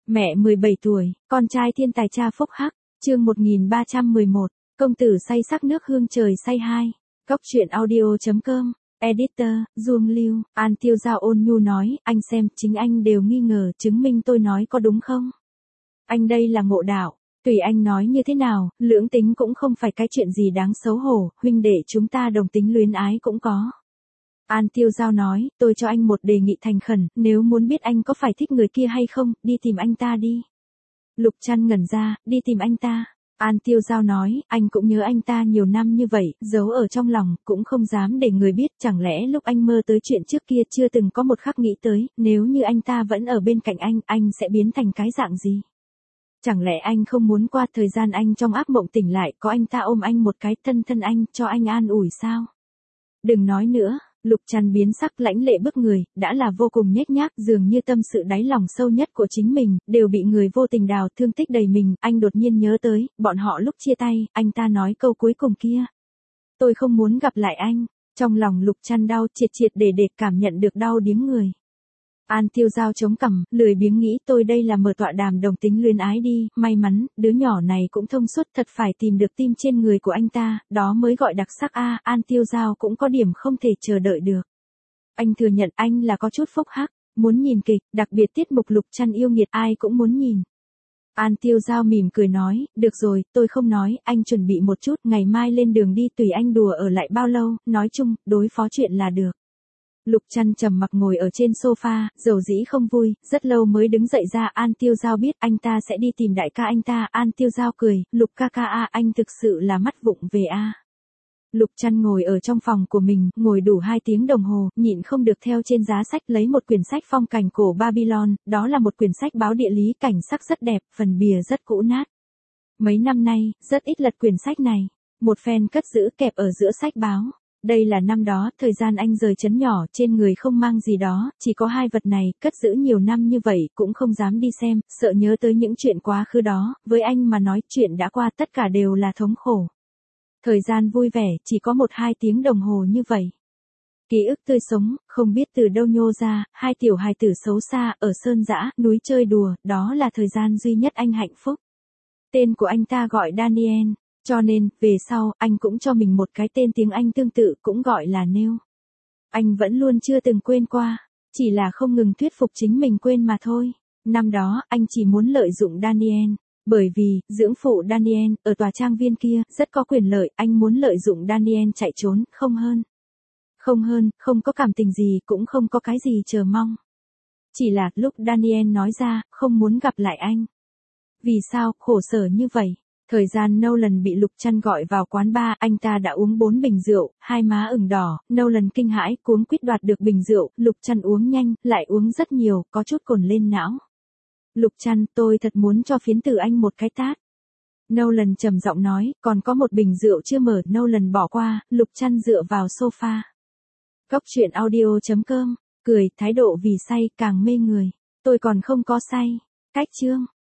Mẹ 17 tuổi, con trai thiên tài cha phúc hắc, chương 1311, công tử say sắc nước hương trời say hai. Cốc truyện audio.com, editor, Duông Lưu, An Tiêu Giao ôn nhu nói, anh xem, chính anh đều nghi ngờ, chứng minh tôi nói có đúng không? Anh đây là ngộ đạo, tùy anh nói như thế nào, lưỡng tính cũng không phải cái chuyện gì đáng xấu hổ, huynh đệ chúng ta đồng tính luyến ái cũng có. An Tiêu Giao nói, tôi cho anh một đề nghị thành khẩn, nếu muốn biết anh có phải thích người kia hay không, đi tìm anh ta đi. Lục Trăn ngẩn ra, đi tìm anh ta. An Tiêu Giao nói, anh cũng nhớ anh ta nhiều năm như vậy, giấu ở trong lòng, cũng không dám để người biết, chẳng lẽ lúc anh mơ tới chuyện trước kia chưa từng có một khắc nghĩ tới, nếu như anh ta vẫn ở bên cạnh anh sẽ biến thành cái dạng gì? Chẳng lẽ anh không muốn qua thời gian anh trong ác mộng tỉnh lại, có anh ta ôm anh một cái, thân anh, cho anh an ủi sao? Đừng nói nữa. Lục Trăn biến sắc lãnh lệ bức người, đã là vô cùng nhếch nhác, dường như tâm sự đáy lòng sâu nhất của chính mình, đều bị người vô tình đào thương tích đầy mình, anh đột nhiên nhớ tới, bọn họ lúc chia tay, anh ta nói câu cuối cùng kia. Tôi không muốn gặp lại anh, trong lòng Lục Trăn đau triệt để cảm nhận được đau điếng người. An Tiêu Giao chống cằm, lười biếng nghĩ tôi đây là mở tọa đàm đồng tính luyến ái đi, may mắn, đứa nhỏ này cũng thông suốt thật phải tìm được tim trên người của anh ta, đó mới gọi đặc sắc a. An Tiêu Giao cũng có điểm không thể chờ đợi được. Anh thừa nhận anh là có chút phúc hắc, muốn nhìn kịch, đặc biệt tiết mục Lục Trăn yêu nghiệt ai cũng muốn nhìn. An Tiêu Giao mỉm cười nói, được rồi, tôi không nói, anh chuẩn bị một chút, ngày mai lên đường đi tùy anh đùa ở lại bao lâu, nói chung, đối phó chuyện là được. Lục Trăn trầm mặc ngồi ở trên sofa, dầu dĩ không vui, rất lâu mới đứng dậy ra. An Tiêu Giao biết anh ta sẽ đi tìm đại ca anh ta. An Tiêu Giao cười, Lục ca ca a, anh thực sự là mắt vụng về a. Lục Trăn ngồi ở trong phòng của mình, ngồi đủ 2 tiếng đồng hồ, nhịn không được theo trên giá sách lấy một quyển sách phong cảnh cổ Babylon, đó là một quyển sách báo địa lý, cảnh sắc rất đẹp, phần bìa rất cũ nát. Mấy năm nay, rất ít lật quyển sách này, một phen cất giữ kẹp ở giữa sách báo. Đây là năm đó, thời gian anh rời trấn nhỏ, trên người không mang gì đó, chỉ có 2 vật này, cất giữ nhiều năm như vậy, cũng không dám đi xem, sợ nhớ tới những chuyện quá khứ đó, với anh mà nói chuyện đã qua tất cả đều là thống khổ. Thời gian vui vẻ, chỉ có 1-2 tiếng đồng hồ như vậy. Ký ức tươi sống, không biết từ đâu nhô ra, 2 tiểu hài tử xấu xa, ở sơn dã, núi chơi đùa, đó là thời gian duy nhất anh hạnh phúc. Tên của anh ta gọi Daniel. Cho nên, về sau, anh cũng cho mình một cái tên tiếng Anh tương tự, cũng gọi là Neil. Anh vẫn luôn chưa từng quên qua, chỉ là không ngừng thuyết phục chính mình quên mà thôi. Năm đó, anh chỉ muốn lợi dụng Daniel, bởi vì, dưỡng phụ Daniel, ở tòa trang viên kia, rất có quyền lợi, anh muốn lợi dụng Daniel chạy trốn, không hơn. Không hơn, không có cảm tình gì, cũng không có cái gì chờ mong. Chỉ là, lúc Daniel nói ra, không muốn gặp lại anh. Vì sao, khổ sở như vậy? Thời gian Nolan bị Lục Trăn gọi vào quán bar, anh ta đã uống 4 bình rượu, 2 má ửng đỏ, Nolan kinh hãi, cuống quýt đoạt được bình rượu, Lục Trăn uống nhanh, lại uống rất nhiều, có chút cồn lên não. Lục Trăn, tôi thật muốn cho phiến tử anh một cái tát. Nolan trầm giọng nói, còn có một bình rượu chưa mở, Nolan bỏ qua, Lục Trăn dựa vào sofa. Cốc truyện audio.com, cười, thái độ vì say càng mê người. Tôi còn không có say. Cách chương.